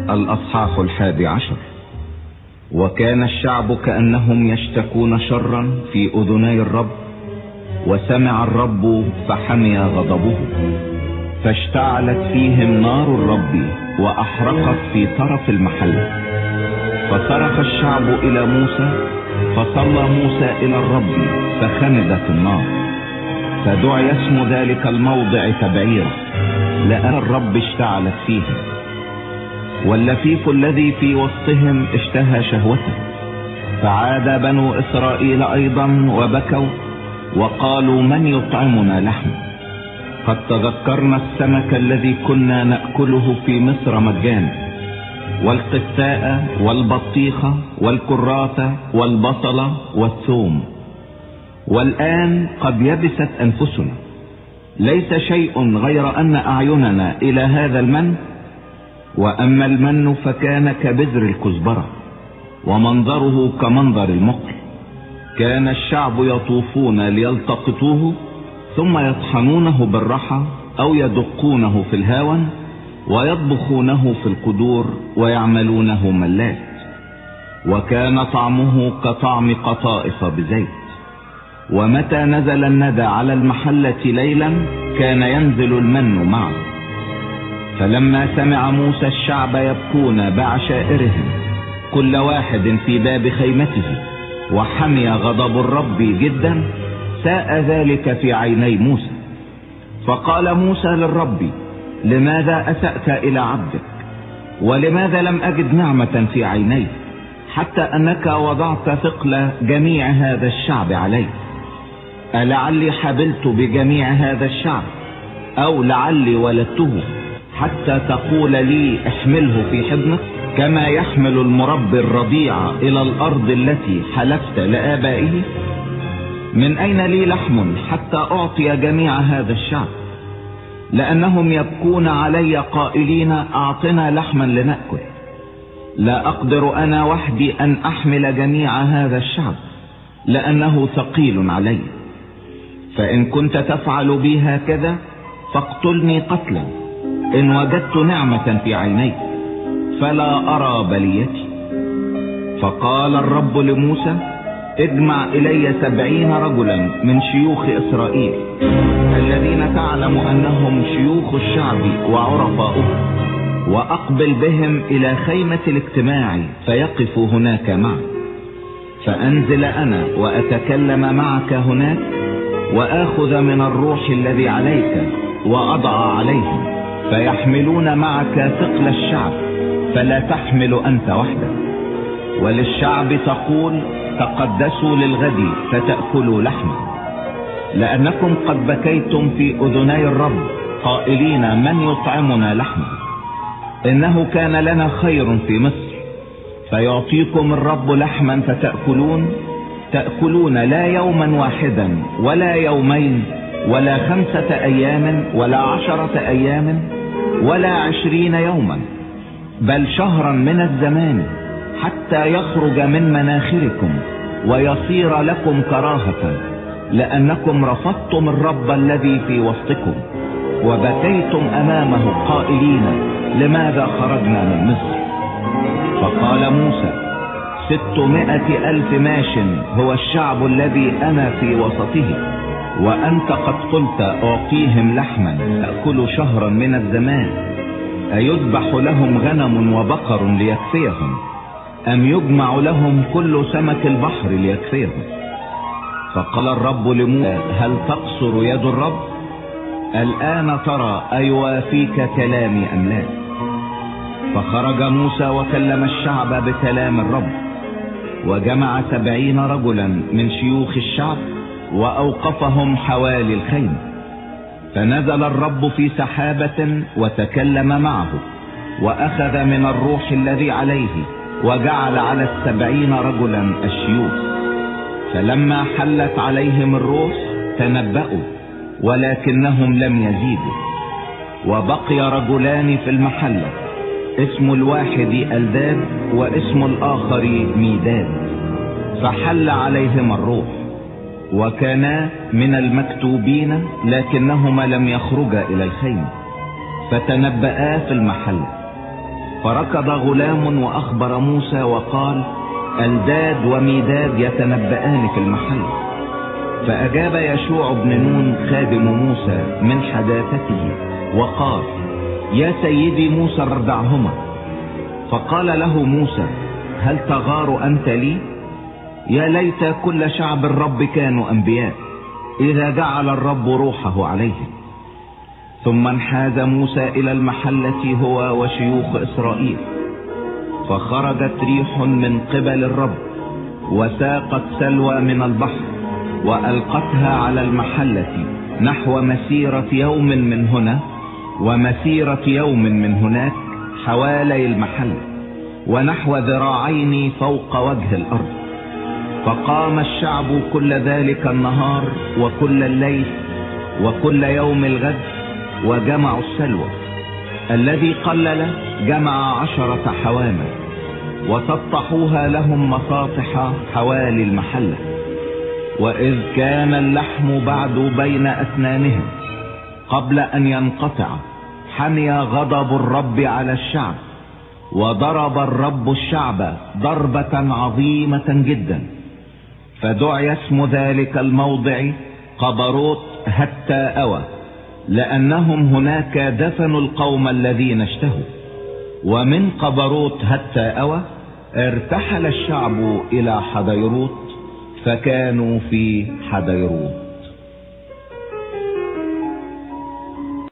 الأصحاح 11. وكان الشعب كأنهم يشتكون شرا في أذني الرب، وسمع الرب فحمي غضبه، فاشتعلت فيهم نار الرب وأحرقت في طرف المحل. فصرخ الشعب إلى موسى، فصلى موسى إلى الرب فخمدت النار، فدعي اسم ذلك الموضع تبعيرة، لأن الرب اشتعلت فيهم. واللفيف الذي في وسطهم اشتهى شهوته، فعاد بنو إسرائيل أيضا وبكوا وقالوا: من يطعمنا لحم؟ قد تذكرنا السمك الذي كنا نأكله في مصر مجانا، والقثاء والبطيخة والكرات والبصل والثوم، والآن قد يبست أنفسنا، ليس شيء غير أن أعيننا إلى هذا المن. وأما المن فكان كبذر الكزبرة، ومنظره كمنظر المقل. كان الشعب يطوفون ليلتقطوه، ثم يطحنونه بالرحى أو يدقونه في الهاون، ويطبخونه في القدور ويعملونه ملات، وكان طعمه كطعم قطائف بزيت. ومتى نزل الندى على المحلة ليلا كان ينزل المن معه. فلما سمع موسى الشعب يبكون بعشائرهم كل واحد في باب خيمته، وحمي غضب الرب جدا، ساء ذلك في عيني موسى. فقال موسى للرب: لماذا أسأت إلى عبدك؟ ولماذا لم أجد نعمة في عيني، حتى أنك وضعت ثقل جميع هذا الشعب علي؟ ألعلي حبلت بجميع هذا الشعب، أو لعلي ولدته حتى تقول لي احمله في حضنك، كما يحمل المربي الرضيع إلى الأرض التي حلفت لآبائه؟ من أين لي لحم حتى أعطي جميع هذا الشعب؟ لأنهم يبكون علي قائلين: أعطنا لحما لنأكل. لا أقدر أنا وحدي أن أحمل جميع هذا الشعب، لأنه ثقيل علي. فإن كنت تفعل بي هكذا فاقتلني قتلا، إن وجدت نعمة في عينيك، فلا أرى بليتي. فقال الرب لموسى: اجمع إلي 70 رجلا من شيوخ إسرائيل، الذين تعلم أنهم شيوخ الشعب وعرفاؤه، وأقبل بهم إلى خيمة الاجتماع فيقفوا هناك معك. فأنزل أنا وأتكلم معك هناك، وآخذ من الروح الذي عليك وأضع عليهم، فيحملون معك ثقل الشعب، فلا تحمل أنت وحدك. وللشعب تقول: تقدسوا للغد فتأكلوا لحما، لأنكم قد بكيتم في أذني الرب قائلين: من يطعمنا لحما؟ إنه كان لنا خير في مصر، فيعطيكم الرب لحما فتأكلون، تأكلون لا يوما واحدا ولا يومين ولا 5 أيام ولا 10 أيام ولا 20 يوما، بل شهرا من الزمان، حتى يخرج من مناخركم ويصير لكم كراهة، لأنكم رفضتم الرب الذي في وسطكم، وبكيتم أمامه قائلين: لماذا خرجنا من مصر؟ فقال موسى: 600,000 ماش هو الشعب الذي أنا في وسطه، وأنت قد قلت: أعطيهم لحما تأكل شهرا من الزمان. أيذبح لهم غنم وبقر ليكفيهم، أم يجمع لهم كل سمك البحر ليكفيهم؟ فقال الرب لموسى: هل تقصر يد الرب؟ الآن ترى أيوافيك كلامي أم لا؟ فخرج موسى وكلم الشعب بكلام الرب، وجمع 70 رجلا من شيوخ الشعب وأوقفهم حوالي الخيمة. فنزل الرب في سحابة وتكلم معه، وأخذ من الروح الذي عليه وجعل على 70 رجلا الشيوخ. فلما حلت عليهم الروح تنبأوا، ولكنهم لم يزيدوا. وبقي رجلان في المحلة، اسم الواحد ألداد واسم الآخر ميداد، فحل عليهما الروح، وكانا من المكتوبين، لكنهما لم يخرجا إلى الخيمة، فتنبأا في المحلة. فركض غلام وأخبر موسى وقال: ألداد وميداد يتنبأان في المحل. فأجاب يشوع بن نون خادم موسى من حداثته وقال: يا سيدي موسى ارضعهما. فقال له موسى: هل تغار أنت لي؟ يا ليت كل شعب الرب كانوا أنبياء إذا جعل الرب روحه عليهم. ثم انحاز موسى إلى المحلة هو وشيوخ إسرائيل، فخرجت ريح من قبل الرب وساقت سلوى من البحر وألقتها على المحلة نحو مسيرة يوم من هنا ومسيرة يوم من هناك حوالي المحل، ونحو ذراعين فوق وجه الأرض. فقام الشعب كل ذلك النهار وكل الليل وكل يوم الغد وجمعوا السلوى. الذي قلل جمع 10 حوامل وسطحوها لهم مساطح حوالي المحلة. وإذ كان اللحم بعد بين أسنانهم قبل أن ينقطع حمي غضب الرب على الشعب، وضرب الرب الشعب ضربة عظيمة جدا. فدعي اسم ذلك الموضع قبروت هتى أوى، لأنهم هناك دفنوا القوم الذين اشتهوا. ومن قبروت هتى أوى ارتحل الشعب إلى حديروت، فكانوا في حديروت.